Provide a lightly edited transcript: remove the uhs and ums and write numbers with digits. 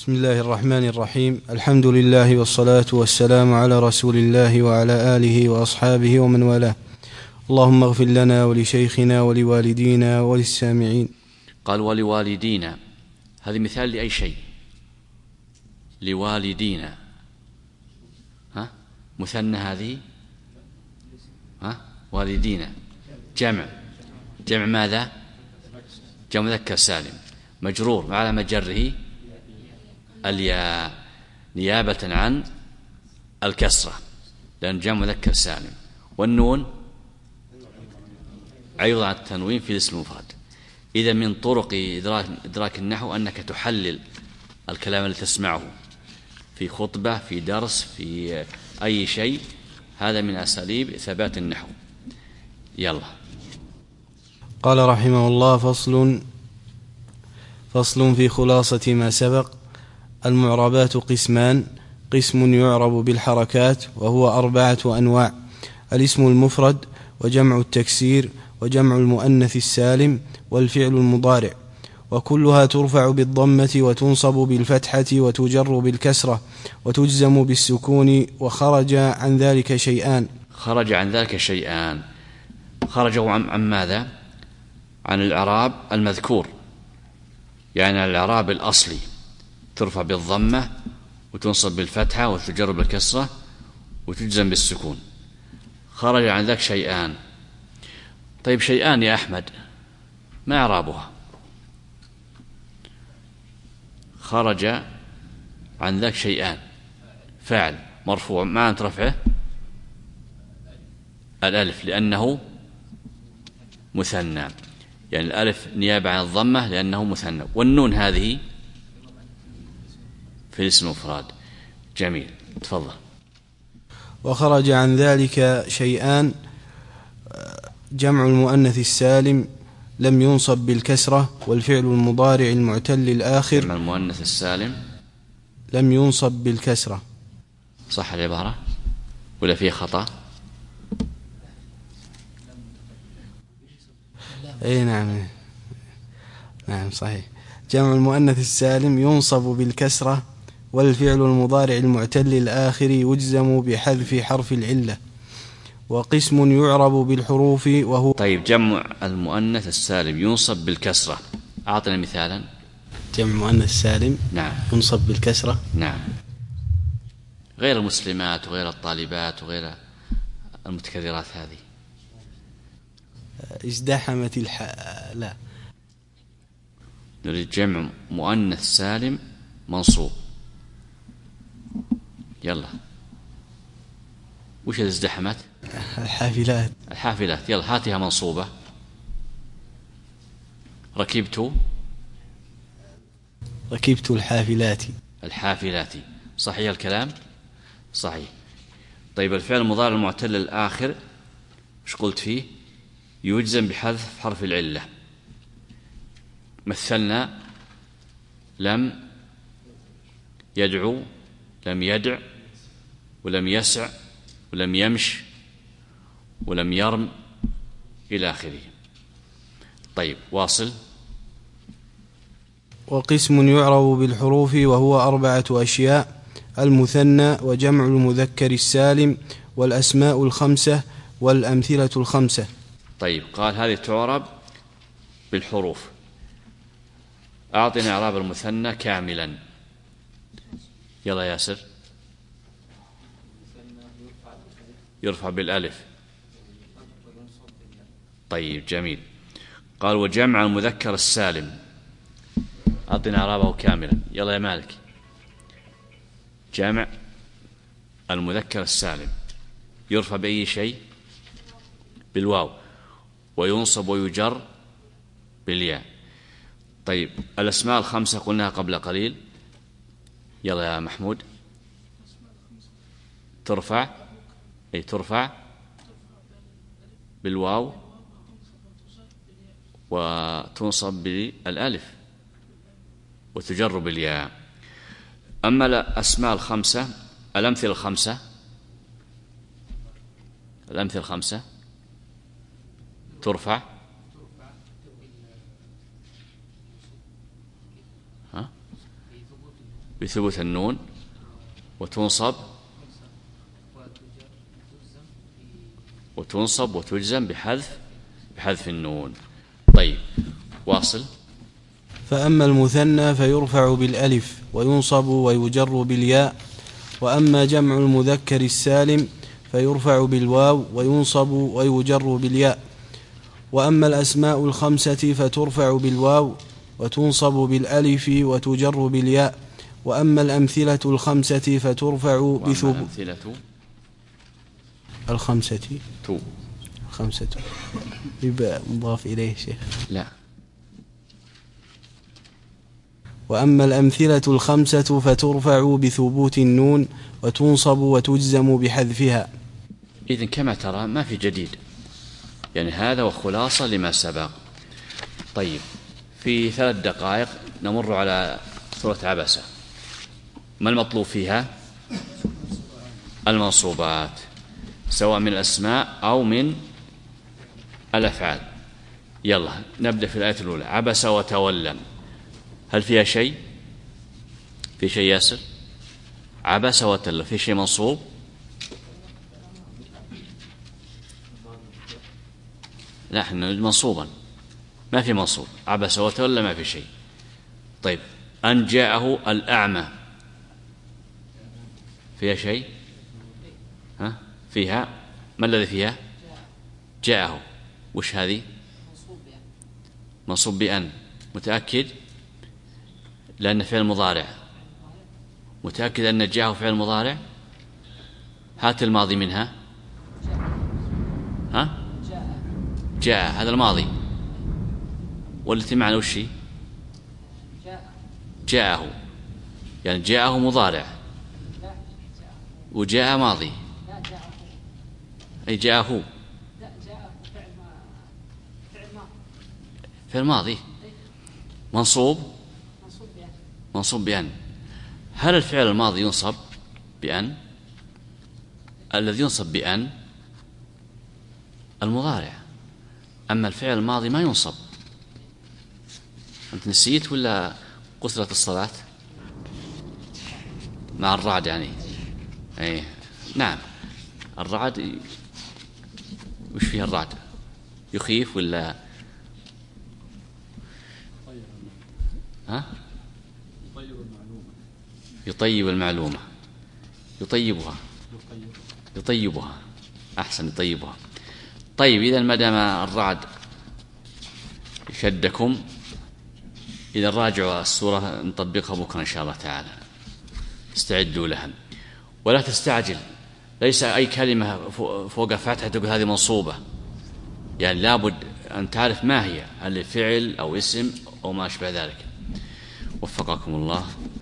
بسم الله الرحمن الرحيم. الحمد لله والصلاة والسلام على رسول الله وعلى آله وأصحابه ومن والاه. اللهم اغفر لنا ولشيخنا ولوالدينا وللسامعين. قال ولوالدينا، هذا مثال لأي شيء؟ لوالدينا مثنى هذه والدينا جمع ماذا؟ جمع مذكر سالم مجرور على مجره الياء نيابة عن الكسرة لأن جمع مذكر سالم، والنون عوض عن التنوين في الاسم المفرد. إذا من طرق إدراك النحو أنك تحلل الكلام الذي تسمعه في خطبة، في درس، في أي شيء، هذا من أساليب ثبات النحو. يلا. قال رحمه الله: فصل في خلاصة ما سبق. المعربات قسمان: قسم يعرب بالحركات وهو 4 أنواع: الاسم المفرد، وجمع التكسير، وجمع المؤنث السالم، والفعل المضارع، وكلها ترفع بالضمة وتنصب بالفتحة وتجر بالكسرة وتجزم بالسكون. وخرج عن ذلك شيئان. خرجوا عن ماذا؟ عن الإعراب المذكور، يعني الإعراب الأصلي، ترفع بالضمة وتنصب بالفتحة وتجر بالكسرة وتجزم بالسكون. خرج عن ذلك شيئان. طيب شيئان يا أحمد، ما إعرابها؟ خرج عن ذلك شيئان: فاعل مرفوع مع رفعه الألف لأنه مثنى، يعني الألف نيابة عن الضمة لأنه مثنى، والنون هذه في الاسم المفرد. جميل، تفضل. وخرج عن ذلك شيئان: جمع المؤنث السالم لم ينصب بالكسرة، والفعل المضارع المعتل الآخر. جمع المؤنث السالم لم ينصب بالكسرة. صح العبارة ولا فيه خطأ؟ أي نعم صحيح. جمع المؤنث السالم ينصب بالكسرة، والفعل المضارع المعتل الآخر يجزم بحذف حرف العلة. وقسم يعرب بالحروف وهو. طيب جمع المؤنث السالم ينصب بالكسرة، أعطنا مثالا. جمع المؤنث السالم نعم ينصب بالكسرة. نعم، غير المسلمات وغير الطالبات وغير المتكررات هذه. ازدحمت لا، نريد جمع مؤنث سالم منصوب. يلا، وش ازدحمت؟ الحافلات. يلا هاتها منصوبة. ركبت الحافلات. صحيح الكلام؟ صحيح. طيب الفعل المضارع المعتل الآخر ايش قلت فيه؟ يجزم بحذف حرف العلة. مثلنا: لم يدعو، لم يدع، ولم يسع، ولم يمش، ولم يرم، إلى آخره. طيب واصل. وقسم يعرب بالحروف وهو 4 أشياء: المثنى، وجمع المذكر السالم، والأسماء 5، والأمثلة 5. طيب قال هذه تعرب بالحروف. أعطنا إعراب المثنى كاملا. يلا ياسر. يرفع بالألف. طيب جميل. قال وجمع المذكر السالم، أعطنا إعرابه كاملا. يلا يا مالك. جمع المذكر السالم يرفع بأي شيء؟ بالواو، وينصب ويجر بالياء. طيب الأسماء 5 قلناها قبل قليل. يلا يا محمود. ترفع بالواو وتنصب بالألف وتجر بالياء. أما الأسماء 5، الأمثلة 5 ترفع بثبوت النون وتنصب وتجزم بحذف النون. طيب واصل. فأما المثنى فيرفع بالألف وينصب ويجر بالياء، وأما جمع المذكر السالم فيرفع بالواو وينصب ويجر بالياء، وأما الأسماء الخمسة فترفع بالواو وتنصب بالألف وتجر بالياء، وأما الأمثلة الخمسة فترفع الأمثلة الخمسة يبقى مضاف إليه شيخ. لا. وأما الأمثلة الخمسة فترفع بثبوت النون وتنصب وتجزم بحذفها. إذن كما ترى ما في جديد، يعني هذا وخلاصة لما سبق. طيب في 3 دقائق نمر على سورة عبسة. ما المطلوب فيها؟ المنصوبات، سواء من الأسماء أو من الأفعال. يلا نبدأ في الآية الأولى. عبس وتولى، هل فيها شيء؟ في شيء ياسر؟ عبس وتولى في شيء منصوب؟ لا، احنا منصوبا، ما في منصوب. عبس وتولى ما في شيء. طيب أن جاءه الأعمى، فيها شيء؟ ها؟ فيها. ما الذي فيها؟ جاءه. وش هذه؟ منصوب بأن. متأكد؟ لأن فعل مضارع. متأكد أن جاءه فعل مضارع؟ هات الماضي منها. ها؟ جاء، هذا الماضي. والتي معنى وش هي؟ جاءه، يعني جاءه مضارع وجاء ماضي. أي جاءه فعل ماضي منصوب بأن. هل الفعل الماضي ينصب بأن؟ الذي ينصب بأن المضارع، أما الفعل الماضي ما ينصب. أنت نسيت ولا قصرت الصلاة مع الرعد؟ يعني أي نعم، الرعد وش فيه؟ الرعد يخيف ولا ها؟ يطيب المعلومة، يطيبها أحسن، يطيبها. طيب إذا ما دام الرعد شدكم، إذا راجعوا السورة نطبقها بكرة إن شاء الله تعالى، استعدوا لها ولا تستعجل. ليس أي كلمة فوق فتحة تقول هذه منصوبة، يعني لابد أن تعرف ما هي، هل فعل أو اسم أو ما أشبه ذلك. وفقكم الله.